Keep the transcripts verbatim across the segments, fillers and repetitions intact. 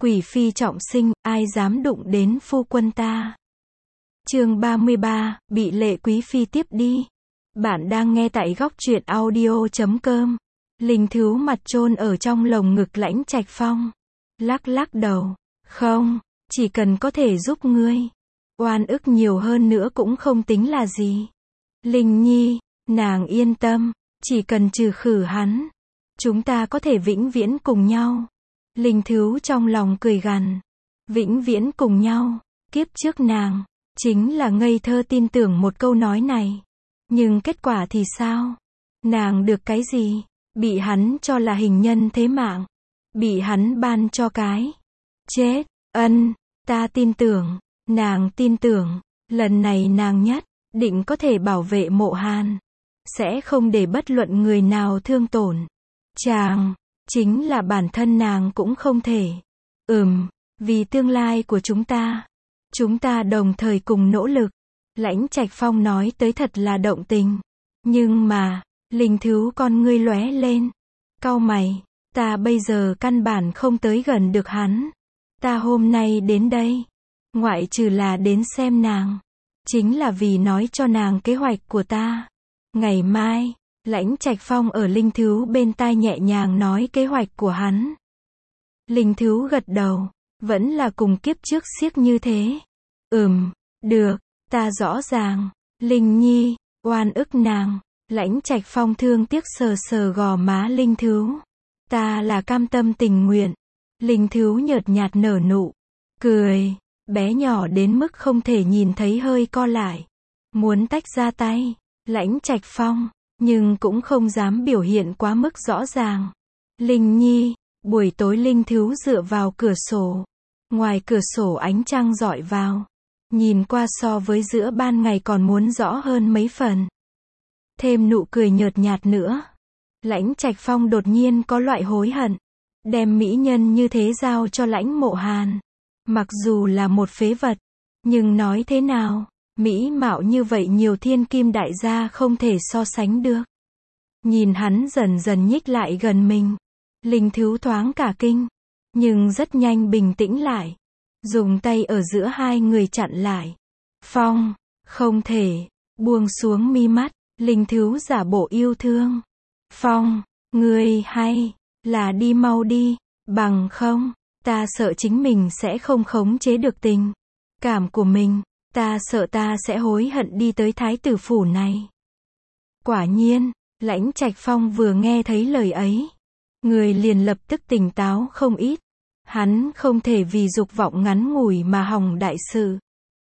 Quỷ phi trọng sinh, ai dám đụng đến phu quân ta. Chương ba mươi ba, bị Lệ Quý phi tiếp đi. Bạn đang nghe tại góc truyện audio chấm com. Linh Thứu mặt chôn ở trong lồng ngực Lãnh Trạch Phong, lắc lắc đầu, không, chỉ cần có thể giúp ngươi, oan ức nhiều hơn nữa cũng không tính là gì. Linh Nhi, nàng yên tâm, chỉ cần trừ khử hắn, chúng ta có thể vĩnh viễn cùng nhau. Linh Thứu trong lòng cười gằn, vĩnh viễn cùng nhau, kiếp trước nàng chính là ngây thơ tin tưởng một câu nói này. Nhưng kết quả thì sao? Nàng được cái gì? Bị hắn cho là hình nhân thế mạng. Bị hắn ban cho cái chết. Ân, ta tin tưởng, nàng tin tưởng, lần này nàng nhất định có thể bảo vệ Mộ Hàn, sẽ không để bất luận người nào thương tổn. Chàng, chính là bản thân nàng cũng không thể. Ừm, vì tương lai của chúng ta, chúng ta đồng thời cùng nỗ lực. Lãnh Trạch Phong nói tới thật là động tình. Nhưng mà, Linh Thứu con ngươi lóe lên, cau mày, ta bây giờ căn bản không tới gần được hắn. Ta hôm nay đến đây, ngoại trừ là đến xem nàng, chính là vì nói cho nàng kế hoạch của ta. Ngày mai, Lãnh Trạch Phong ở Linh Thứu bên tai nhẹ nhàng nói kế hoạch của hắn. Linh Thứu gật đầu, vẫn là cùng kiếp trước xiếc như thế. Ừm, được, ta rõ ràng. Linh Nhi, oan ức nàng. Lãnh Trạch Phong thương tiếc sờ sờ gò má Linh Thứu. Ta là cam tâm tình nguyện. Linh Thứu nhợt nhạt nở nụ cười, bé nhỏ đến mức không thể nhìn thấy hơi co lại, muốn tách ra tay Lãnh Trạch Phong, nhưng cũng không dám biểu hiện quá mức rõ ràng. Linh Nhi, buổi tối Linh Thứu dựa vào cửa sổ, ngoài cửa sổ ánh trăng rọi vào, nhìn qua so với giữa ban ngày còn muốn rõ hơn mấy phần. Thêm nụ cười nhợt nhạt nữa, Lãnh Trạch Phong đột nhiên có loại hối hận, đem mỹ nhân như thế giao cho Lãnh Mộ Hàn. Mặc dù là một phế vật, nhưng nói thế nào, mỹ mạo như vậy nhiều thiên kim đại gia không thể so sánh được. Nhìn hắn dần dần nhích lại gần mình, Linh Thứu thoáng cả kinh, nhưng rất nhanh bình tĩnh lại, dùng tay ở giữa hai người chặn lại. Phong, không thể, buông xuống mi mắt, Linh Thứu giả bộ yêu thương. Phong, ngươi hay là đi mau đi, bằng không, ta sợ chính mình sẽ không khống chế được tình cảm của mình, ta sợ ta sẽ hối hận đi tới thái tử phủ này. Quả nhiên, Lãnh Trạch Phong vừa nghe thấy lời ấy, người liền lập tức tỉnh táo không ít. Hắn không thể vì dục vọng ngắn ngủi mà hỏng đại sự.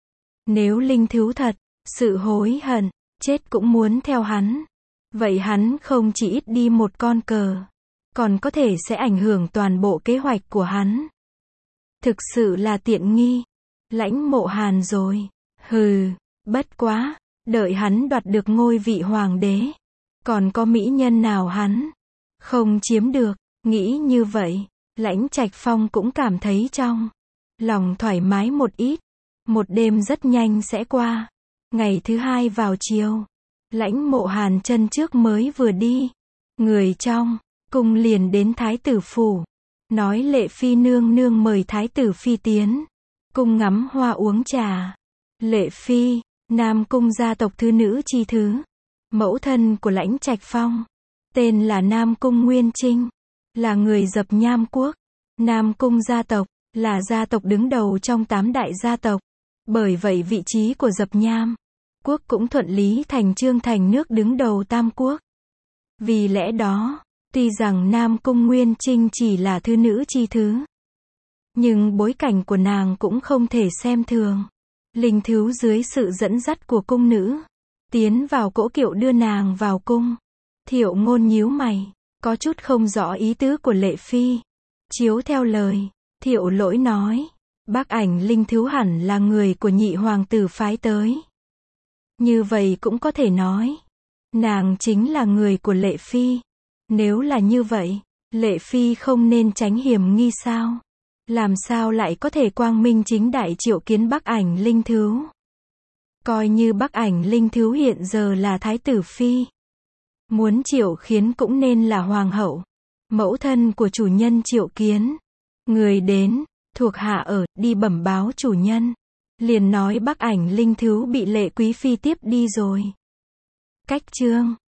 Nếu Linh Thứu thật sự hối hận, chết cũng muốn theo hắn, vậy hắn không chỉ ít đi một con cờ, còn có thể sẽ ảnh hưởng toàn bộ kế hoạch của hắn. Thực sự là tiện nghi. Lãnh Mộ Hàn rồi. Hừ, bất quá, đợi hắn đoạt được ngôi vị hoàng đế, còn có mỹ nhân nào hắn không chiếm được. Nghĩ như vậy, Lãnh Trạch Phong cũng cảm thấy trong lòng thoải mái một ít. Một đêm rất nhanh sẽ qua. Ngày thứ hai vào chiều, Lãnh Mộ Hàn chân trước mới vừa đi, người trong cung liền đến thái tử phủ, nói Lệ Phi nương nương mời thái tử phi tiến cung ngắm hoa uống trà. Lệ Phi, Nam Cung gia tộc thứ nữ chi thứ, mẫu thân của Lãnh Trạch Phong, tên là Nam Cung Nguyên Trinh, là người Dập Nham quốc. Nam Cung gia tộc là gia tộc đứng đầu trong tám đại gia tộc, bởi vậy vị trí của Dập Nham quốc cũng thuận lý thành trương thành nước đứng đầu tam quốc. Vì lẽ đó, tuy rằng Nam Cung Nguyên Trinh chỉ là thứ nữ chi thứ, nhưng bối cảnh của nàng cũng không thể xem thường. Linh Thứu dưới sự dẫn dắt của cung nữ, tiến vào cỗ kiệu đưa nàng vào cung. Thiệu Ngôn nhíu mày, có chút không rõ ý tứ của Lệ Phi. Chiếu theo lời, Thiệu Lỗi nói, Bác Ảnh Linh Thứu hẳn là người của nhị hoàng tử phái tới. Như vậy cũng có thể nói, nàng chính là người của Lệ Phi. Nếu là như vậy, Lệ Phi không nên tránh hiểm nghi sao? Làm sao lại có thể quang minh chính đại triệu kiến Bác Ảnh Linh Thứu? Coi như Bác Ảnh Linh Thứu hiện giờ là thái tử phi, muốn triệu khiến cũng nên là hoàng hậu, mẫu thân của chủ nhân triệu kiến. Người đến, Thuộc hạ ở, đi bẩm báo chủ nhân. Liền nói Bắc Ảnh Linh Thứu bị Lệ Quý Phi tiếp đi rồi. Cách chương